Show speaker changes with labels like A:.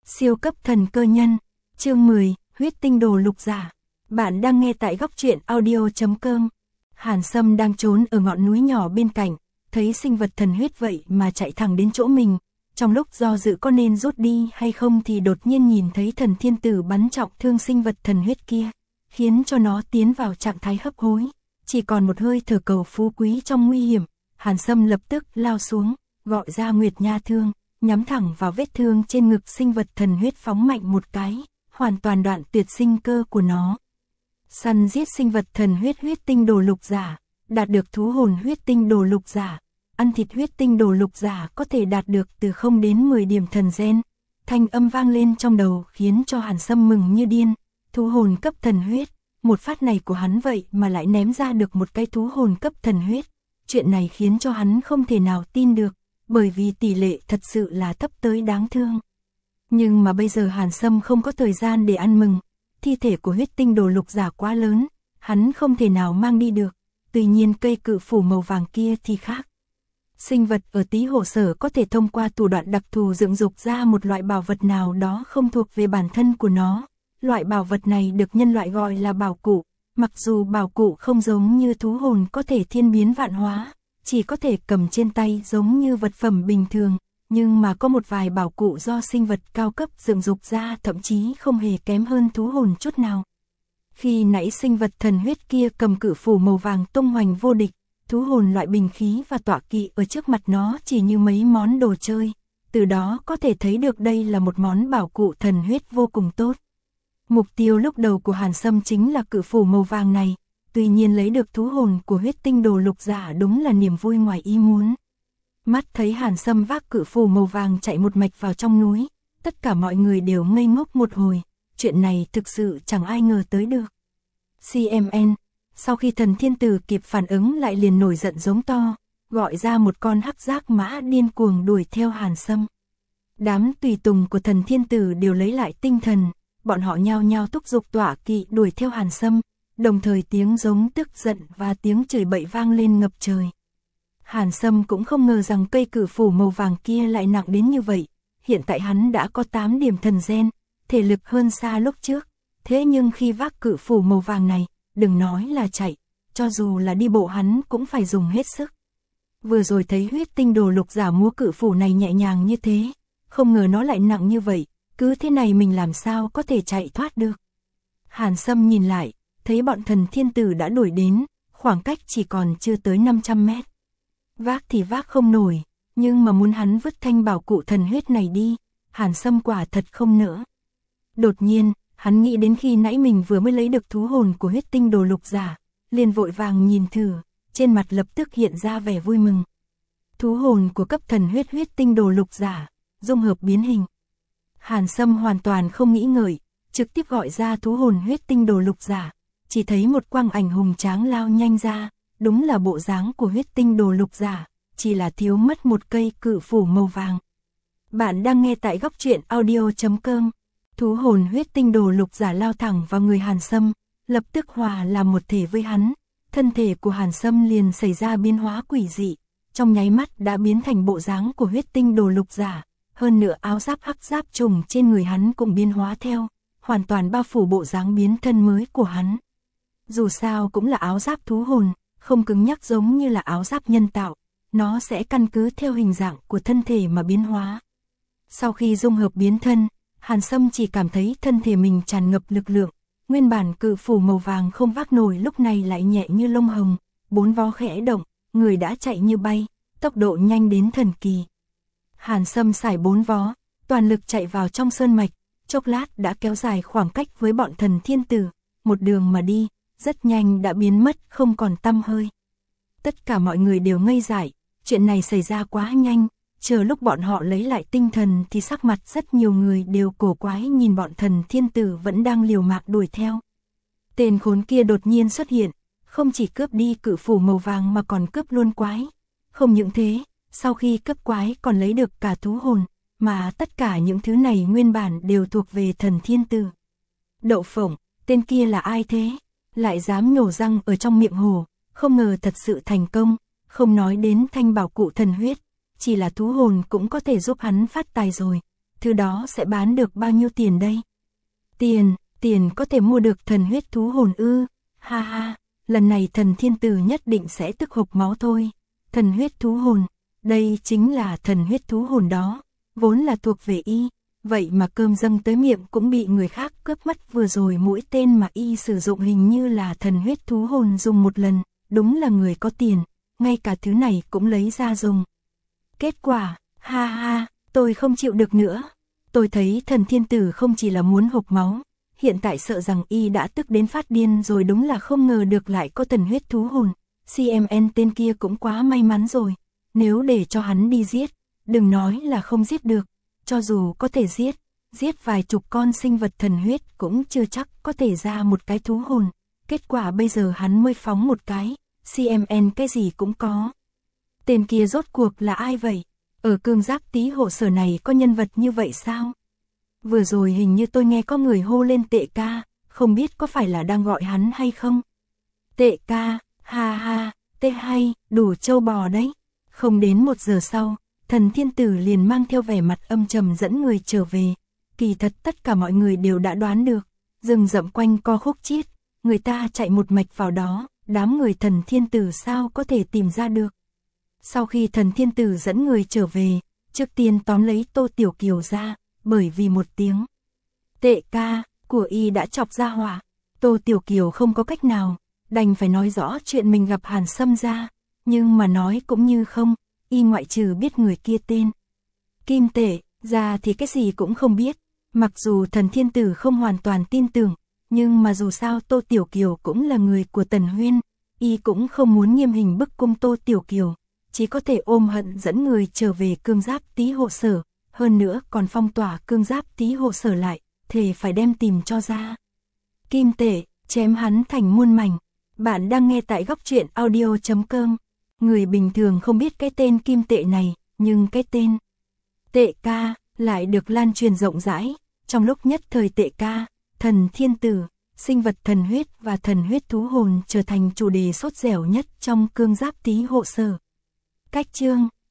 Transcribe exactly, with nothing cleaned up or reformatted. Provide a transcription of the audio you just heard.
A: Siêu cấp thần cơ nhân, chương mười, huyết tinh đồ lục giả. Bạn đang nghe tại góc truyện audio chấm com. Hàn Sâm đang trốn ở ngọn núi nhỏ bên cạnh, thấy sinh vật thần huyết vậy mà chạy thẳng đến chỗ mình. Trong lúc do dự có nên rút đi hay không thì đột nhiên nhìn thấy thần thiên tử bắn trọng thương sinh vật thần huyết kia, khiến cho nó tiến vào trạng thái hấp hối, chỉ còn một hơi thở cầu phú quý trong nguy hiểm. Hàn Sâm lập tức lao xuống, gọi ra Nguyệt Nha thương, nhắm thẳng vào vết thương trên ngực sinh vật thần huyết phóng mạnh một cái, hoàn toàn đoạn tuyệt sinh cơ của nó. Săn giết sinh vật thần huyết huyết tinh đồ lục giả, đạt được thú hồn huyết tinh đồ lục giả. Ăn thịt huyết tinh đồ lục giả có thể đạt được từ không đến mười điểm thần gen. Thanh âm vang lên trong đầu khiến cho Hàn Sâm mừng như điên. Thú hồn cấp thần huyết, một phát này của hắn vậy mà lại ném ra được một cái thú hồn cấp thần huyết. Chuyện này khiến cho hắn không thể nào tin được, bởi vì tỷ lệ thật sự là thấp tới đáng thương. Nhưng mà bây giờ Hàn Sâm không có thời gian để ăn mừng. Thi thể của huyết tinh đồ lục giả quá lớn, hắn không thể nào mang đi được. Tuy nhiên cây cự phủ màu vàng kia thì khác. Sinh vật ở Tý Hổ Sở có thể thông qua thủ đoạn đặc thù dựng dục ra một loại bảo vật nào đó không thuộc về bản thân của nó. Loại bảo vật này được nhân loại gọi là bảo cụ. Mặc dù bảo cụ không giống như thú hồn có thể thiên biến vạn hóa, chỉ có thể cầm trên tay giống như vật phẩm bình thường, nhưng mà có một vài bảo cụ do sinh vật cao cấp dựng dục ra thậm chí không hề kém hơn thú hồn chút nào. Khi nãy sinh vật thần huyết kia cầm cự phủ màu vàng tung hoành vô địch, thú hồn loại bình khí và tọa kỵ ở trước mặt nó chỉ như mấy món đồ chơi, từ đó có thể thấy được đây là một món bảo cụ thần huyết vô cùng tốt. Mục tiêu lúc đầu của Hàn Sâm chính là cự phủ màu vàng này, tuy nhiên lấy được thú hồn của huyết tinh đồ lục giả đúng là niềm vui ngoài ý muốn. Mắt thấy Hàn Sâm vác cự phủ màu vàng chạy một mạch vào trong núi, tất cả mọi người đều ngây ngốc một hồi, chuyện này thực sự chẳng ai ngờ tới được. xê em en, sau khi thần thiên tử kịp phản ứng lại liền nổi giận giống to, gọi ra một con hắc giác mã điên cuồng đuổi theo Hàn Sâm. Đám tùy tùng của thần thiên tử đều lấy lại tinh thần, bọn họ nhao nhao thúc giục tọa kỵ đuổi theo Hàn Sâm, đồng thời tiếng giống tức giận và tiếng chửi bậy vang lên ngập trời. Hàn Sâm cũng không ngờ rằng cây cử phủ màu vàng kia lại nặng đến như vậy, hiện tại hắn đã có tám điểm thần gen, thể lực hơn xa lúc trước, thế nhưng khi vác cử phủ màu vàng này, đừng nói là chạy, cho dù là đi bộ hắn cũng phải dùng hết sức. Vừa rồi thấy huyết tinh đồ lục giả múa cử phủ này nhẹ nhàng như thế, không ngờ nó lại nặng như vậy, cứ thế này mình làm sao có thể chạy thoát được. Hàn Sâm nhìn lại, thấy bọn thần thiên tử đã đuổi đến, khoảng cách chỉ còn chưa tới năm trăm mét. Vác thì vác không nổi, nhưng mà muốn hắn vứt thanh bảo cụ thần huyết này đi, Hàn Sâm quả thật không nỡ. Đột nhiên, hắn nghĩ đến khi nãy mình vừa mới lấy được thú hồn của huyết tinh đồ lục giả, liền vội vàng nhìn thử, trên mặt lập tức hiện ra vẻ vui mừng. Thú hồn của cấp thần huyết huyết tinh đồ lục giả, dung hợp biến hình. Hàn Sâm hoàn toàn không nghĩ ngợi, trực tiếp gọi ra thú hồn huyết tinh đồ lục giả, chỉ thấy một quang ảnh hùng tráng lao nhanh ra, đúng là bộ dáng của huyết tinh đồ lục giả, chỉ là thiếu mất một cây cự phủ màu vàng. Bạn đang nghe tại góc truyện audio chấm com. Thú hồn huyết tinh đồ lục giả lao thẳng vào người Hàn Sâm, lập tức hòa làm một thể với hắn. Thân thể của Hàn Sâm liền xảy ra biến hóa quỷ dị, trong nháy mắt đã biến thành bộ dáng của huyết tinh đồ lục giả. Hơn nữa áo giáp hắc giáp trùng trên người hắn cũng biến hóa theo, hoàn toàn bao phủ bộ dáng biến thân mới của hắn. Dù sao cũng là áo giáp thú hồn, không cứng nhắc giống như là áo giáp nhân tạo, nó sẽ căn cứ theo hình dạng của thân thể mà biến hóa. Sau khi dung hợp biến thân, Hàn Sâm chỉ cảm thấy thân thể mình tràn ngập lực lượng, nguyên bản cự phủ màu vàng không vác nổi lúc này lại nhẹ như lông hồng, bốn vó khẽ động, người đã chạy như bay, tốc độ nhanh đến thần kỳ. Hàn Sâm xài bốn vó, toàn lực chạy vào trong sơn mạch, chốc lát đã kéo dài khoảng cách với bọn thần thiên tử, một đường mà đi, rất nhanh đã biến mất không còn tăm hơi. Tất cả mọi người đều ngây dại, chuyện này xảy ra quá nhanh, chờ lúc bọn họ lấy lại tinh thần thì sắc mặt rất nhiều người đều cổ quái nhìn bọn thần thiên tử vẫn đang liều mạng đuổi theo. Tên khốn kia đột nhiên xuất hiện, không chỉ cướp đi cự phủ màu vàng mà còn cướp luôn quái. Không những thế, sau khi cướp quái còn lấy được cả thú hồn, mà tất cả những thứ này nguyên bản đều thuộc về thần thiên tử. Đậu phộng, tên kia là ai thế? Lại dám nhổ răng ở trong miệng hồ, không ngờ thật sự thành công, không nói đến thanh bảo cụ thần huyết, chỉ là thú hồn cũng có thể giúp hắn phát tài rồi. Thực thứ đó sẽ bán được bao nhiêu tiền đây? Tiền, tiền có thể mua được thần huyết thú hồn ư? Ha ha, lần này thần thiên tử nhất định sẽ tức hộc máu thôi. Thần huyết thú hồn, đây chính là thần huyết thú hồn đó, vốn là thuộc về y, vậy mà cơm dâng tới miệng cũng bị người khác cướp mất. Vừa rồi mũi tên mà y sử dụng hình như là thần huyết thú hồn dùng một lần, đúng là người có tiền, ngay cả thứ này cũng lấy ra dùng. Kết quả, ha ha, tôi không chịu được nữa. Tôi thấy thần thiên tử không chỉ là muốn hộc máu, hiện tại sợ rằng y đã tức đến phát điên rồi, đúng là không ngờ được lại có thần huyết thú hồn. xê em en tên kia cũng quá may mắn rồi, nếu để cho hắn đi giết, đừng nói là không giết được, cho dù có thể giết, giết vài chục con sinh vật thần huyết cũng chưa chắc có thể ra một cái thú hồn. Kết quả bây giờ hắn mới phóng một cái, xê em en cái gì cũng có. Tên kia rốt cuộc là ai vậy? Ở cương giáp tí hộ sở này có nhân vật như vậy sao? Vừa rồi hình như tôi nghe có người hô lên Tệ ca, không biết có phải là đang gọi hắn hay không? Tệ ca, ha ha, tê hay, đủ trâu bò đấy. Không đến một giờ sau, thần thiên tử liền mang theo vẻ mặt âm trầm dẫn người trở về. Kỳ thật tất cả mọi người đều đã đoán được, rừng rậm quanh co khúc chiết, người ta chạy một mạch vào đó, đám người thần thiên tử sao có thể tìm ra được. Sau khi thần thiên tử dẫn người trở về, trước tiên tóm lấy Tô Tiểu Kiều ra, bởi vì một tiếng Tệ ca của y đã chọc ra hỏa. Tô Tiểu Kiều không có cách nào, đành phải nói rõ chuyện mình gặp Hàn Sâm ra, nhưng mà nói cũng như không, y ngoại trừ biết người kia tên Kim Tệ ra thì cái gì cũng không biết. Mặc dù thần thiên tử không hoàn toàn tin tưởng, nhưng mà dù sao Tô Tiểu Kiều cũng là người của Tần Huyên, y cũng không muốn nghiêm hình bức cung Tô Tiểu Kiều, chỉ có thể ôm hận dẫn người trở về cương giáp tí hộ sở, hơn nữa còn phong tỏa cương giáp tí hộ sở lại, thề phải đem tìm cho ra. Kim Tệ, chém hắn thành muôn mảnh. Bạn đang nghe tại góc truyện audio chấm com. Người bình thường không biết cái tên Kim Tệ này, nhưng cái tên Tệ ca lại được lan truyền rộng rãi. Trong lúc nhất thời Tệ ca, thần thiên tử, sinh vật thần huyết và thần huyết thú hồn trở thành chủ đề sốt dẻo nhất trong cương giáp tí hộ sở. Cách chương